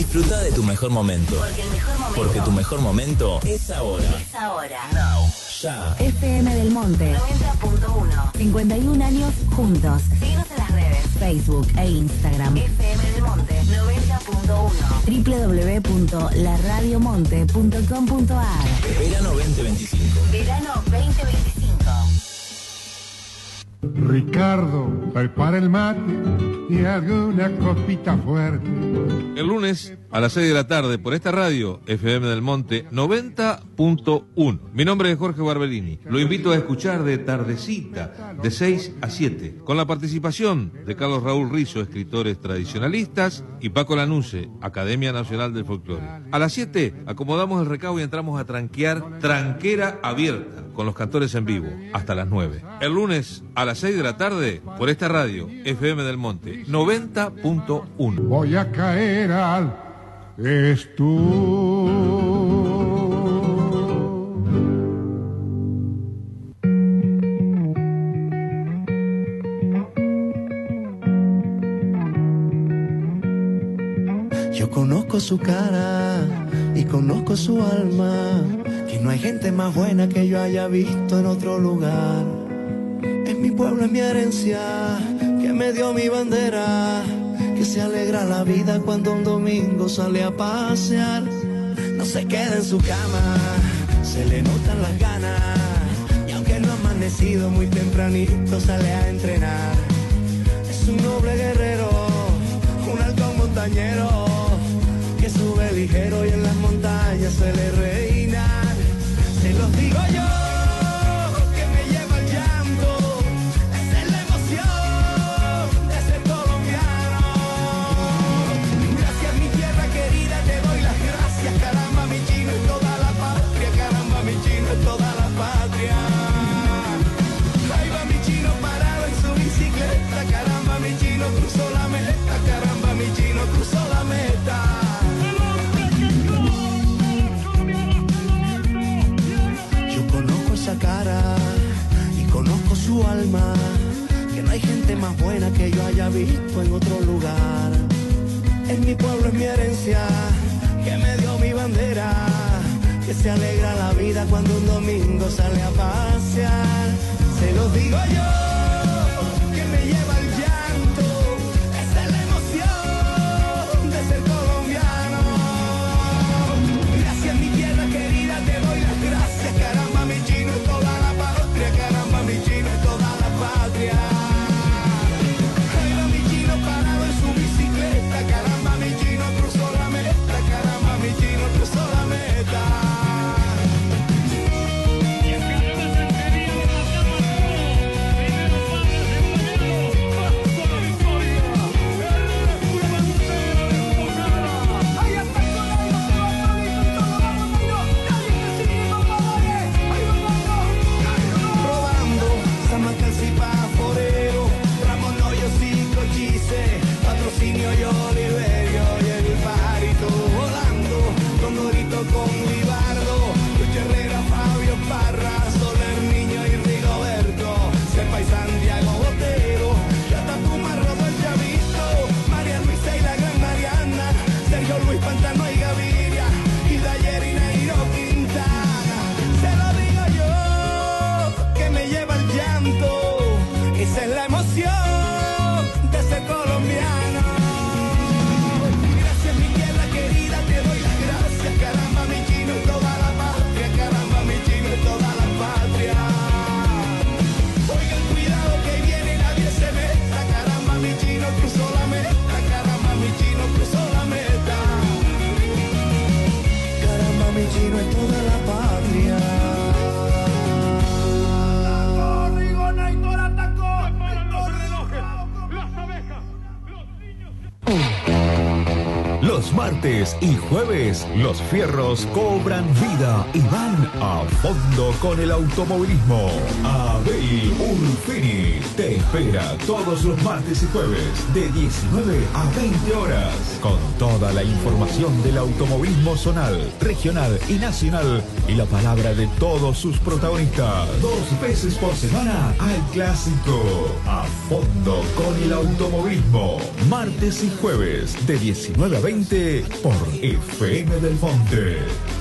Disfruta de tu mejor momento. Porque tu mejor momento es ahora. Es ahora. Now. Ya. FM del Monte 90.1. 51 años juntos. Síguenos en las redes. Facebook e Instagram. FM del Monte 90.1. www.laradiomonte.com.ar. Verano 2025. Verano 2025. Ricardo, prepara el mate y alguna copita fuerte. El lunes a las 6 de la tarde por esta radio, FM del Monte 90.1. Mi nombre es Jorge Barbellini. Lo invito a escuchar de tardecita, de 6 a 7, con la participación de Carlos Raúl Rizzo, escritores tradicionalistas, y Paco Lanusse, Academia Nacional del Folclore. A las 7 acomodamos el recao y entramos a tranquear Tranquera Abierta, con los cantores en vivo, hasta las 9. El lunes a las 6 de la tarde por esta radio, FM del Monte 90.1. Voy a caer al estudio. Yo conozco su cara y conozco su alma, que no hay gente más buena que yo haya visto en otro lugar. Es mi pueblo, es mi herencia, que me dio mi bandera, que se alegra la vida cuando un domingo sale a pasear. No se queda en su cama, se le notan las ganas, y aunque no ha amanecido muy tempranito sale a entrenar. Es un noble guerrero, un alto montañero, que sube ligero y en las montañas suele reinar. Se los digo yo, que me lleva el llanto, esa es la emoción de ser colombiano. Gracias mi tierra querida, te doy las gracias, caramba mi chino es toda la patria, caramba mi chino es toda la patria. Ahí va mi chino parado en su bicicleta, caramba mi chino cruzó la meta, caramba mi chino cruzó la meta. Esa cara y conozco su alma, que no hay gente más buena que yo haya visto en otro lugar. Es mi pueblo, es mi herencia, que me dio mi bandera, que se alegra la vida cuando un domingo sale a pasear. Se los digo yo, que me lleva el llanto, esa es la emoción de ser colombiano. Gracias mi tierra querida, te doy las gracias, caramba mi chino es toda la patria, caramba mi chino es toda la patria. Ahí va mi chino parado en su bicicleta, caramba mi chino cruzó la meta, caramba mi chino cruzó la meta. Patrocinio y Oliverio y el pajarito volando, con Dorito, con Libardo, Lucho Herrera, Fabio Parra, Soler Niño y Rigoberto, Cepa y Santiago Botero, Yatatuma, Rodo el Chavito, María Luisa y la Gran Mariana, Sergio Luis Pantano y Gaviria, y Dayer y Nairo Quintana. Se lo digo yo, que me lleva el llanto, esa es la emoción de ser colombiano. Gracias mi tierra querida, te doy las gracias, caramba mi chino es toda la patria, caramba mi chino es toda la patria. Oigan cuidado que viene, nadie se meta, caramba mi chino cruzó la meta, caramba mi chino cruzó la meta. Caramba mi chino es toda la patria. Los martes y jueves, los fierros cobran vida y van a fondo con el automovilismo. Abel Urfini te espera todos los martes y jueves de 19 a 20 horas con Toda la información del automovilismo zonal, regional y nacional y la palabra de todos sus protagonistas. 2 veces por semana al clásico. A fondo con el automovilismo. Martes y jueves de 19 a 20 por FM del Monte.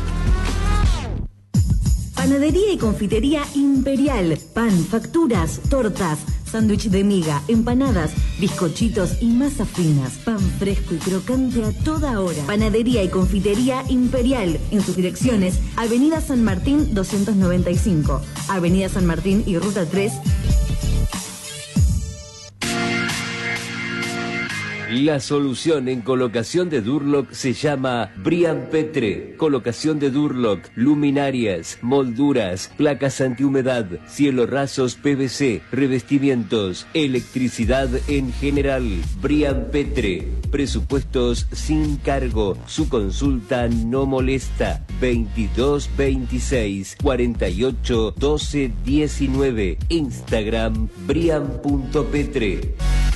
Panadería y confitería Imperial. Pan, facturas, tortas, sándwich de miga, empanadas, bizcochitos y masas finas. Pan fresco y crocante a toda hora. Panadería y confitería Imperial. En sus direcciones, Avenida San Martín 295, Avenida San Martín y Ruta 3. La solución en colocación de Durlock se llama Brian Petre. Colocación de Durlock, luminarias, molduras, placas antihumedad, cielo rasos PVC, revestimientos, electricidad en general. Brian Petre. Presupuestos sin cargo. Su consulta no molesta. 22 26 48 12 19. Instagram brian.petre.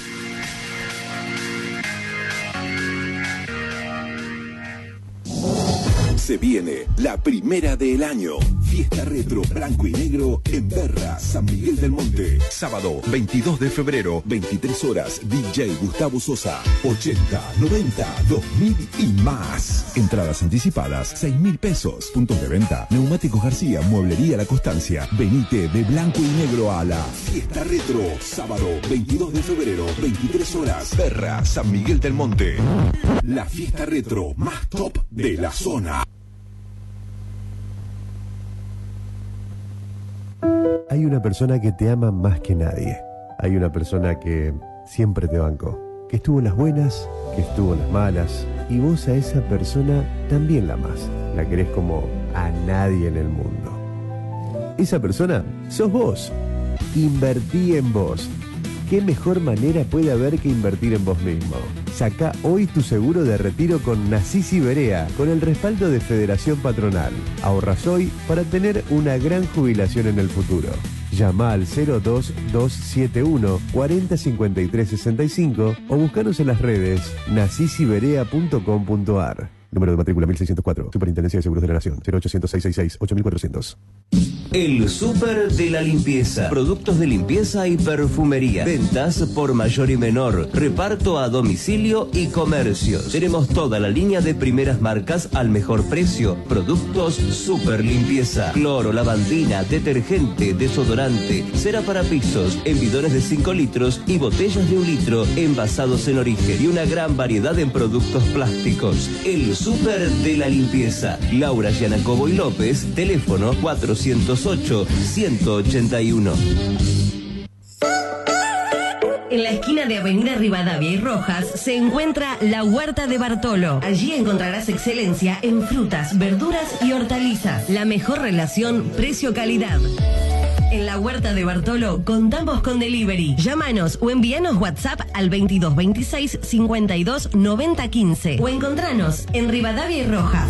Se viene la primera del año. Fiesta retro blanco y negro en Berra, San Miguel del Monte. Sábado 22 de febrero, 23 horas. DJ Gustavo Sosa. 80, 90, 2000 y más. Entradas anticipadas, 6.000 pesos. Puntos de venta, Neumáticos García, Mueblería La Constancia. Venite de blanco y negro a la Fiesta Retro. Sábado 22 de febrero, 23 horas. Berra, San Miguel del Monte. La fiesta retro más top de la zona. Hay una persona que te ama más que nadie. Hay una persona que siempre te bancó, que estuvo en las buenas, que estuvo en las malas, y vos a esa persona también la amás. La querés como a nadie en el mundo. Esa persona sos vos. Invertí en vos. ¿Qué mejor manera puede haber que invertir en vos mismo? Sacá hoy tu seguro de retiro con Nasís Iberea, con el respaldo de Federación Patronal. Ahorras hoy para tener una gran jubilación en el futuro. Llama al 02271 405365 o buscanos en las redes nasisiberea.com.ar. Número de matrícula 1604. Superintendencia de Seguros de la Nación. 0800-666-8400. El Súper de la Limpieza. Productos de limpieza y perfumería. Ventas por mayor y menor. Reparto a domicilio y comercios. Tenemos toda la línea de primeras marcas al mejor precio. Productos Súper Limpieza. Cloro, lavandina, detergente, desodorante, cera para pisos, en bidones de 5 litros y botellas de 1 litro envasados en origen. Y una gran variedad en productos plásticos. El Súper de la Limpieza. Laura Gianacobo y López. Teléfono 408-181. En la esquina de Avenida Rivadavia y Rojas se encuentra La Huerta de Bartolo. Allí encontrarás excelencia en frutas, verduras y hortalizas. La mejor relación precio-calidad. En La Huerta de Bartolo contamos con delivery. Llámanos o envíanos WhatsApp al 2226 52 90 15 o encontranos en Rivadavia y Rojas.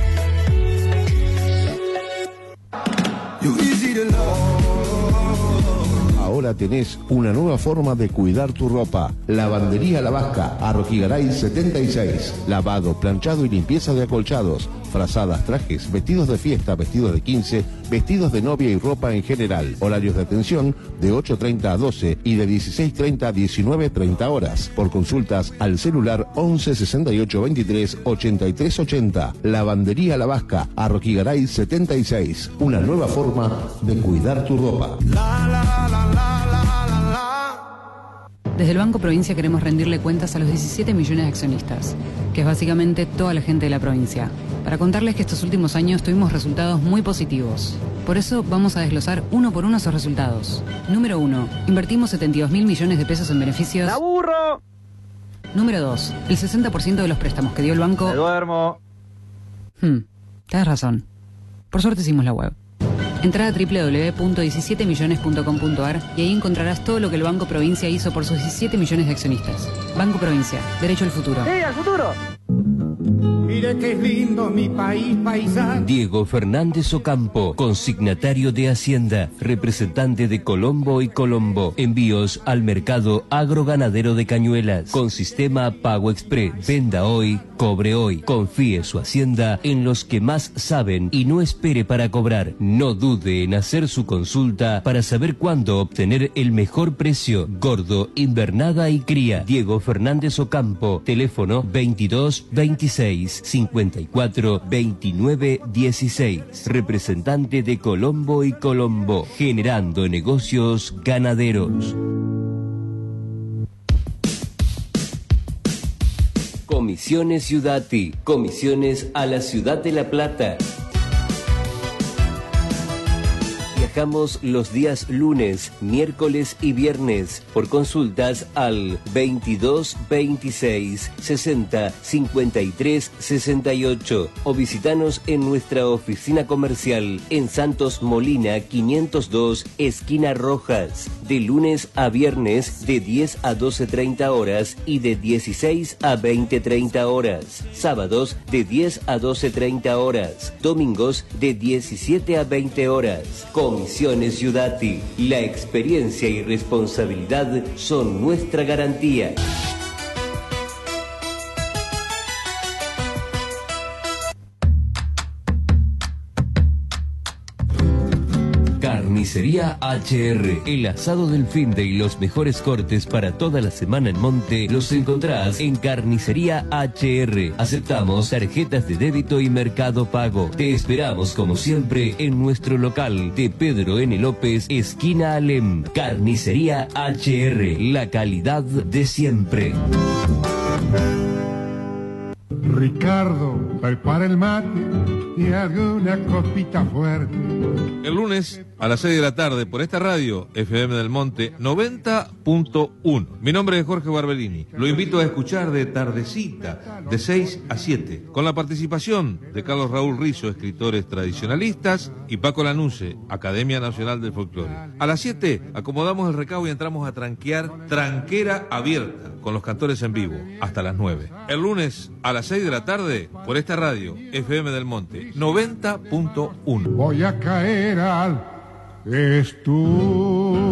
Ahora tenés una nueva forma de cuidar tu ropa. Lavandería La Vasca, Arroquigaray 76. Lavado, planchado y limpieza de acolchados, frazadas, trajes, vestidos de fiesta, vestidos de 15, vestidos de novia y ropa en general. Horarios de atención de 8:30 a 12 y de 16:30 a 19:30 horas. Por consultas al celular 11 68 23 83 80. Lavandería La Vasca, Arroquigaray 76. Una nueva forma de cuidar tu ropa. Desde el Banco Provincia queremos rendirle cuentas a los 17 millones de accionistas, que es básicamente toda la gente de la provincia, para contarles que estos últimos años tuvimos resultados muy positivos. Por eso vamos a desglosar uno por uno esos resultados. Número 1. Invertimos 72.000 millones de pesos en beneficios. ¡La burro! Número 2. El 60% de los préstamos que dio el banco... ¡Me duermo! Tienes razón. Por suerte hicimos la web. Entrá a www.17millones.com.ar y ahí encontrarás todo lo que el Banco Provincia hizo por sus 17 millones de accionistas. Banco Provincia, derecho al futuro. ¡Sí, al futuro! Mire que es lindo mi país paisano. Diego Fernández Ocampo, consignatario de Hacienda, representante de Colombo y Colombo. Envíos al mercado agroganadero de Cañuelas, con sistema Pago Express. Venda hoy, cobre hoy. Confíe su hacienda en los que más saben y no espere para cobrar. No dude en hacer su consulta para saber cuándo obtener el mejor precio. Gordo, invernada y cría. Diego Fernández Ocampo, teléfono 22 26 54 29 16. Representante de Colombo y Colombo, generando negocios ganaderos. Comisiones Ciudati, comisiones a la ciudad de La Plata. Viajamos los días lunes, miércoles y viernes. Por consultas al 22 26 60 53 68 o visitanos en nuestra oficina comercial en Santos Molina 502, esquina Rojas, de lunes a viernes de 10 a 12:30 horas y de 16 a 20:30 horas. Sábados de 10 a 12:30 horas. Domingos de 17 a 20 horas. Comisiones Ciudati, la experiencia y responsabilidad son nuestra garantía. Carnicería HR, el asado del finde y los mejores cortes para toda la semana en Monte los encontrás en Carnicería HR. Aceptamos tarjetas de débito y Mercado Pago. Te esperamos como siempre en nuestro local de Pedro N. López, esquina Alem. Carnicería HR, la calidad de siempre. Ricardo, prepara el mate y alguna copita fuerte. El lunes a las 6 de la tarde por esta radio, FM del Monte 90.1. Mi nombre es Jorge Barbellini. Lo invito a escuchar de tardecita, de 6 a 7, con la participación de Carlos Raúl Rizzo, escritores tradicionalistas, y Paco Lanusse, Academia Nacional del Folclore. A las 7 acomodamos el recado y entramos a tranquear Tranquera Abierta, con los cantores en vivo, hasta las 9. El lunes a las 6 de la tarde por esta radio, FM del Monte 90.1. Voy a caer al estudio.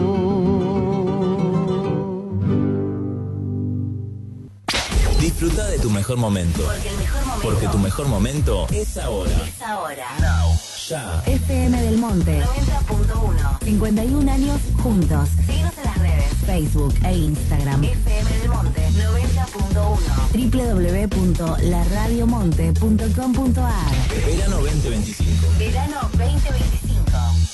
Disfruta de tu mejor momento. Porque tu mejor momento es ahora. Es ahora. Now. Ya. FM del Monte 90.1. 51 años juntos. Síguenos en las redes. Facebook e Instagram. FM del Monte 90.1. www.laradiomonte.com.ar. Verano 2025. Verano 2025.